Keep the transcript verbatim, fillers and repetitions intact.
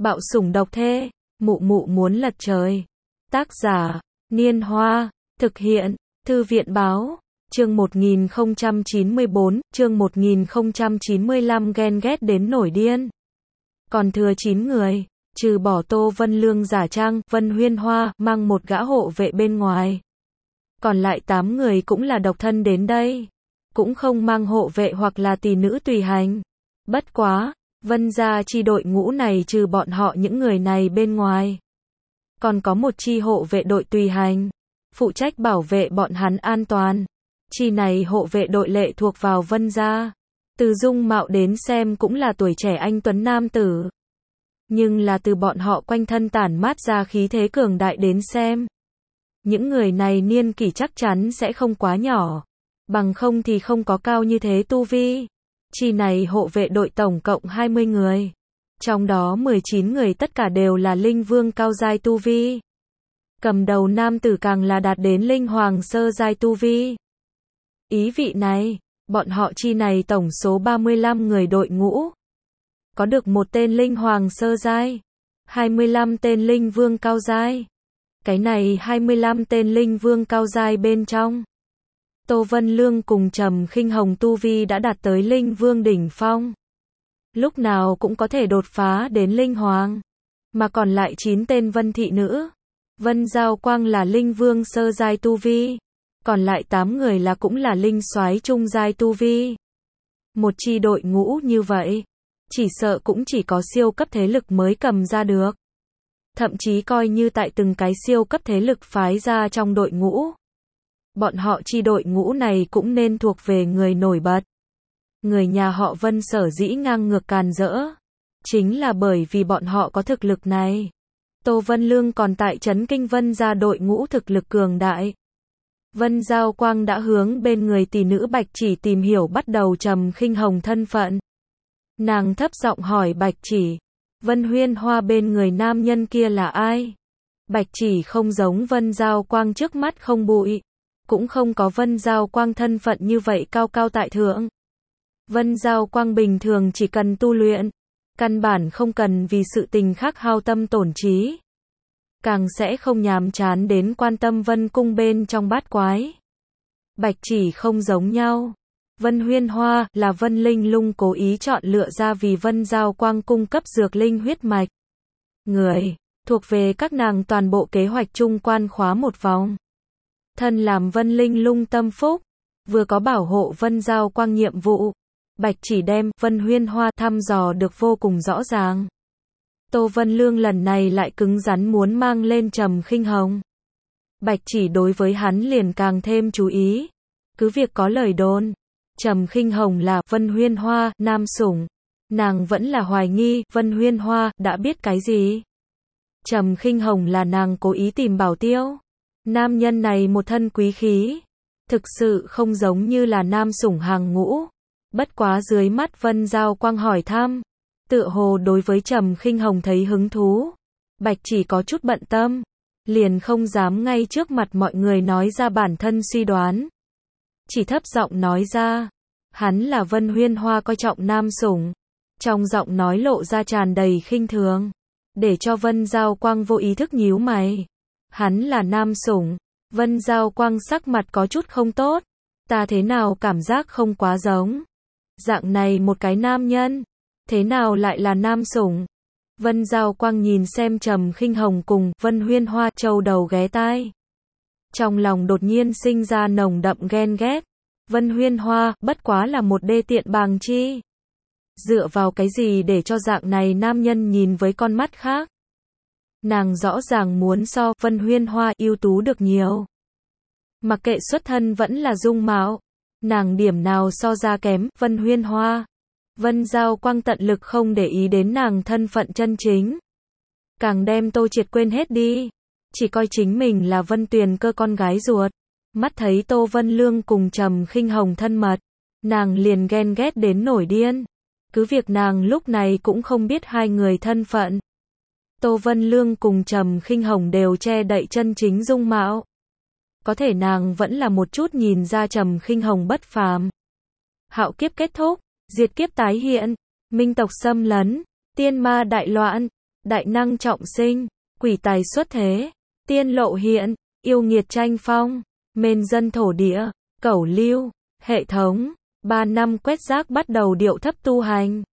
Bạo sủng độc thê, mụ mụ muốn lật trời. Tác giả, Niên Hoa, thực hiện, Thư viện báo, chương một nghìn không trăm chín mươi bốn, chương một nghìn không trăm chín mươi lăm ghen ghét đến nổi điên. Còn thừa chín người, trừ bỏ Tô Vân Lương giả trang, Vân Huyên Hoa, mang một gã hộ vệ bên ngoài. Còn lại tám người cũng là độc thân đến đây. Cũng không mang hộ vệ hoặc là tỳ nữ tùy hành. Bất quá, Vân gia chi đội ngũ này trừ bọn họ những người này bên ngoài. Còn có một chi hộ vệ đội tùy hành, phụ trách bảo vệ bọn hắn an toàn. Chi này hộ vệ đội lệ thuộc vào Vân gia. Từ dung mạo đến xem cũng là tuổi trẻ anh tuấn nam tử. Nhưng là từ bọn họ quanh thân tản mát ra khí thế cường đại đến xem. Những người này niên kỷ chắc chắn sẽ không quá nhỏ. Bằng không thì không có cao như thế tu vi. Chi này hộ vệ đội tổng cộng hai mươi người. Trong đó mười chín người tất cả đều là linh vương cao giai tu vi. Cầm đầu nam tử càng là đạt đến linh hoàng sơ giai tu vi. Ý vị này, bọn họ chi này tổng số ba mươi lăm người đội ngũ. Có được một tên linh hoàng sơ giai, hai mươi lăm tên linh vương cao giai. Cái này hai mươi lăm tên linh vương cao giai bên trong. Tô Vân Lương cùng Trầm Khinh Hồng tu vi đã đạt tới linh vương đỉnh phong. Lúc nào cũng có thể đột phá đến linh hoàng. Mà còn lại chín tên vân thị nữ. Vân Giao Quang là linh vương sơ giai tu vi. Còn lại tám người là cũng là linh soái trung giai tu vi. Một chi đội ngũ như vậy, chỉ sợ cũng chỉ có siêu cấp thế lực mới cầm ra được. Thậm chí coi như tại từng cái siêu cấp thế lực phái ra trong đội ngũ. Bọn họ chi đội ngũ này cũng nên thuộc về người nổi bật. Người nhà họ Vân sở dĩ ngang ngược càn rỡ. Chính là bởi vì bọn họ có thực lực này. Tô Vân Lương còn tại trấn kinh Vân gia đội ngũ thực lực cường đại. Vân Giao Quang đã hướng bên người tỷ nữ Bạch Chỉ tìm hiểu bắt đầu Trầm Khinh Hồng thân phận. Nàng thấp giọng hỏi Bạch Chỉ, Vân Huyên Hoa bên người nam nhân kia là ai? Bạch Chỉ không giống Vân Giao Quang trước mắt không bụi. Cũng không có Vân Giao Quang thân phận như vậy cao cao tại thượng. Vân Giao Quang bình thường chỉ cần tu luyện. Căn bản không cần vì sự tình khác hao tâm tổn trí. Càng sẽ không nhàm chán đến quan tâm Vân cung bên trong bát quái. Bạch Chỉ không giống nhau. Vân Huyên Hoa là Vân Linh Lung cố ý chọn lựa ra vì Vân Giao Quang cung cấp dược linh huyết mạch. Người, thuộc về các nàng toàn bộ kế hoạch chung quan khóa một vòng. Thân làm Vân Linh Lung tâm phúc, vừa có bảo hộ Vân Giao Quang nhiệm vụ. Bạch Chỉ đem Vân Huyên Hoa thăm dò được vô cùng rõ ràng. Tô Vân Lương lần này lại cứng rắn muốn mang lên Trầm Khinh Hồng. Bạch Chỉ đối với hắn liền càng thêm chú ý. Cứ việc có lời đồn, Trầm Khinh Hồng là Vân Huyên Hoa, nam sủng. Nàng vẫn là hoài nghi, Vân Huyên Hoa đã biết cái gì. Trầm Khinh Hồng là nàng cố ý tìm bảo tiêu. Nam nhân này một thân quý khí. Thực sự không giống như là nam sủng hàng ngũ. Bất quá dưới mắt Vân Giao Quang hỏi thăm. Tựa hồ đối với Trầm Khinh Hồng thấy hứng thú. Bạch Chỉ có chút bận tâm. Liền không dám ngay trước mặt mọi người nói ra bản thân suy đoán. Chỉ thấp giọng nói ra. Hắn là Vân Huyên Hoa coi trọng nam sủng. Trong giọng nói lộ ra tràn đầy khinh thường. Để cho Vân Giao Quang vô ý thức nhíu mày. Hắn là nam sủng. Vân Giao Quang sắc mặt có chút không tốt. Ta thế nào cảm giác không quá giống. Dạng này một cái nam nhân. Thế nào lại là nam sủng? Vân Giao Quang nhìn xem Trầm Khinh Hồng cùng Vân Huyên Hoa trâu đầu ghé tai. Trong lòng đột nhiên sinh ra nồng đậm ghen ghét. Vân Huyên Hoa bất quá là một đê tiện bàng chi. Dựa vào cái gì để cho dạng này nam nhân nhìn với con mắt khác? Nàng rõ ràng muốn so Vân Huyên Hoa ưu tú được nhiều. Mặc kệ xuất thân vẫn là dung mạo. Nàng điểm nào so ra kém Vân Huyên Hoa. Vân Giao Quang tận lực không để ý đến nàng thân phận chân chính. Càng đem Tô Triệt quên hết đi. Chỉ coi chính mình là Vân Tuyền Cơ con gái ruột. Mắt thấy Tô Vân Lương cùng Trầm Khinh Hồng thân mật. Nàng liền ghen ghét đến nổi điên. Cứ việc nàng lúc này cũng không biết hai người thân phận. Tô Vân Lương cùng Trầm Khinh Hồng đều che đậy chân chính dung mạo. Có thể nàng vẫn là một chút nhìn ra Trầm Khinh Hồng bất phàm. Hạo kiếp kết thúc, diệt kiếp tái hiện, minh tộc xâm lấn, tiên ma đại loạn, đại năng trọng sinh, quỷ tài xuất thế, tiên lộ hiện, yêu nghiệt tranh phong, mên dân thổ địa, cẩu lưu, hệ thống, ba năm quét rác bắt đầu điệu thấp tu hành.